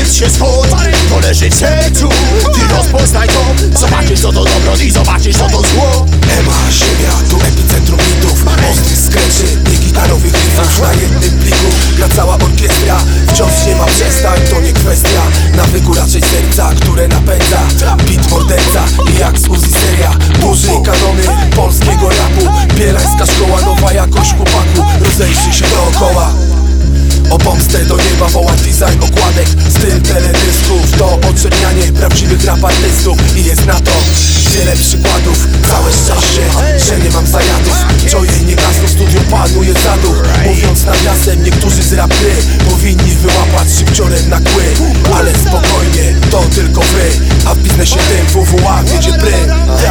jest się skąd, to leży w sercu. Ty rozpoznaj to, zobaczysz co to dobro i zobaczysz co to zło. Ema, ziemia, to epicentrum mitów, ostrych skręczy i gitarowych riffów. Na jednym pliku gra cała orkiestra, wciąż nie ma przestań, to nie kwestia nawyku, raczej serca, które napędza beat morderca i jak z Uzi seria. Duży kanony polskiego rapu, bielańska szkoła, nowa jakość chłopaku. Rozejrzyj się dookoła. O pomstę do nieba woła design okładek, styl teledysków. To oczernianie prawdziwych rap artystów i jest na to wiele przykładów. Całe szczęście, że nie mam zajadów. Joye nie gasną, studio panuje zaduch. Mówiąc nawiasem, niektórzy z rap gry powinni wyłapać szybciorem na kły. Ale spokojnie, to tylko wy, a w biznesie tym WWA wiedzie prym.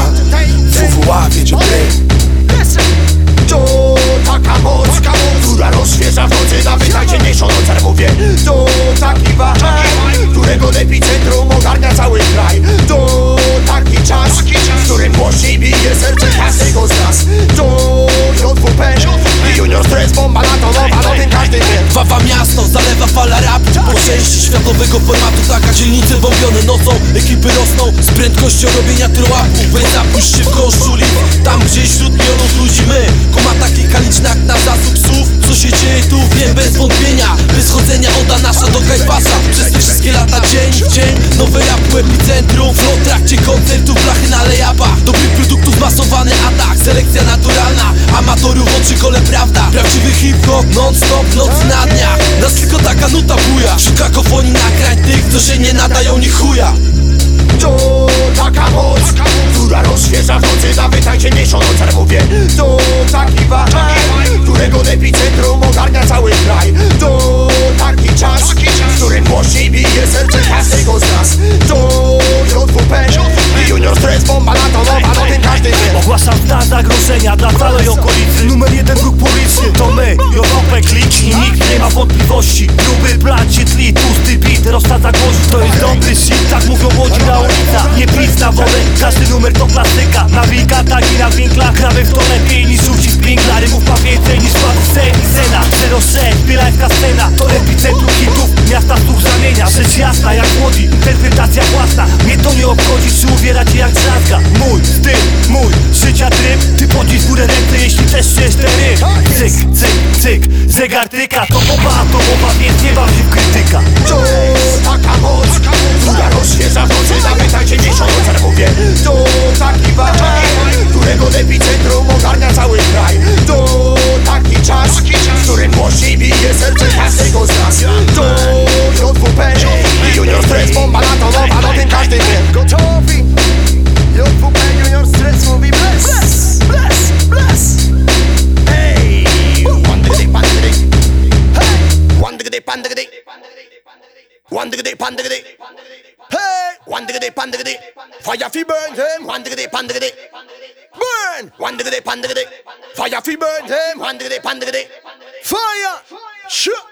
WWA wiedzie prym. To taka moc, która rozświeża w nocy, nawet najciemniejszą noc, ale mówię. To taki wahaj, którego epicentrum ogarnia cały kraj. To taki czas, w którym głośniej bije serce każdego z nas. To JWP i Junior Stress, bomba atomowa, no tym każdy wie. Wawa miasto, zalewa fala rapu po części światowego formatu, taka dzielnice bombione nocą. Ekipy rosną z prędkością robienia trołapu. Weź zapuść się w koszuli, tam gdzie wśród milionów ludzi my. Komata kilkaliczna jak na zasób psów. Co się dzieje tu, wiem bez wątpienia. Bez chodzenia oda nasza do Kajpasa. Przez te wszystkie lata dzień w dzień nowe rapu epicentrum. W trakcie koncertów blachy na lejapach. Dobrych produktów masowany atak. Selekcja naturalna, amatorów oczy kole prawda. Prawdziwy hip-hop, non-stop, noc na dniach. Nas tylko taka nuta buja. Szuka kakofonii nagrań tych, co się nie nadają ni chuja. To taka moc, która rozświeża w nocy, nawet najciemniejszą noc, ale mówię. To taki wahaj, którego epicentrum ogarnia cały kraj. To taki czas, w którym głośniej bije serce każdego z nas. To JWP i Junior Stress, bomba atomowa, no tym każdy wie. Ogłaszam stan zagrożenia dla całej okolicy. Numer jeden wróg publiczny to my, JWP klik i nikt nie ma wątpliwości. Gruby plan się tli, tłusty beat, rozsadza głośno. To jest dobry shit, tak mówią młodzi na ulicach. Nie pić na wodę, każdy numer to klasyka. Na wilkach i na winklach gramy w to lepiej niż ucisk piękla. Rymów ma więcej niż Sen i Sena. 06, bielańska scena, to epicentrum hitów. Miasta słuch zamienia, rzecz jasna jak młodzi, interpretacja własna. Mnie to nie obchodzi, czy ubiera cię jak drzazga. Mój styl, mój życia tryb. Ty podnieś w górę ręce, jeśli też czujesz ten ryb. Cyk, cyk, cyk, zegar tyka. To bomba atomowa, więc nie baw się w krytyka. To taka moc, która rozświeża w nocy, nawet najciemniejszą noc, ale mówię. To taki wahaj, którego epicentrum ogarnia cały kraj. To taki czas, w którym głośniej bije serce każdego z nas. To JWP i Junior Stress, bomba atomowa, no tym każdy wie. Gotowi? JWP, Junior Stress mówi bless, bless, bless. Hey! One diggy pan diggy. Hey! One diggy pan diggy. One diggy pan diggy. Hey! One diggy pan diggy. Fire fi burn them. One diggy pan diggy. Burn! One diggy pan diggy. Fire fi burn them. One diggy pan diggy. Fire! Shoot!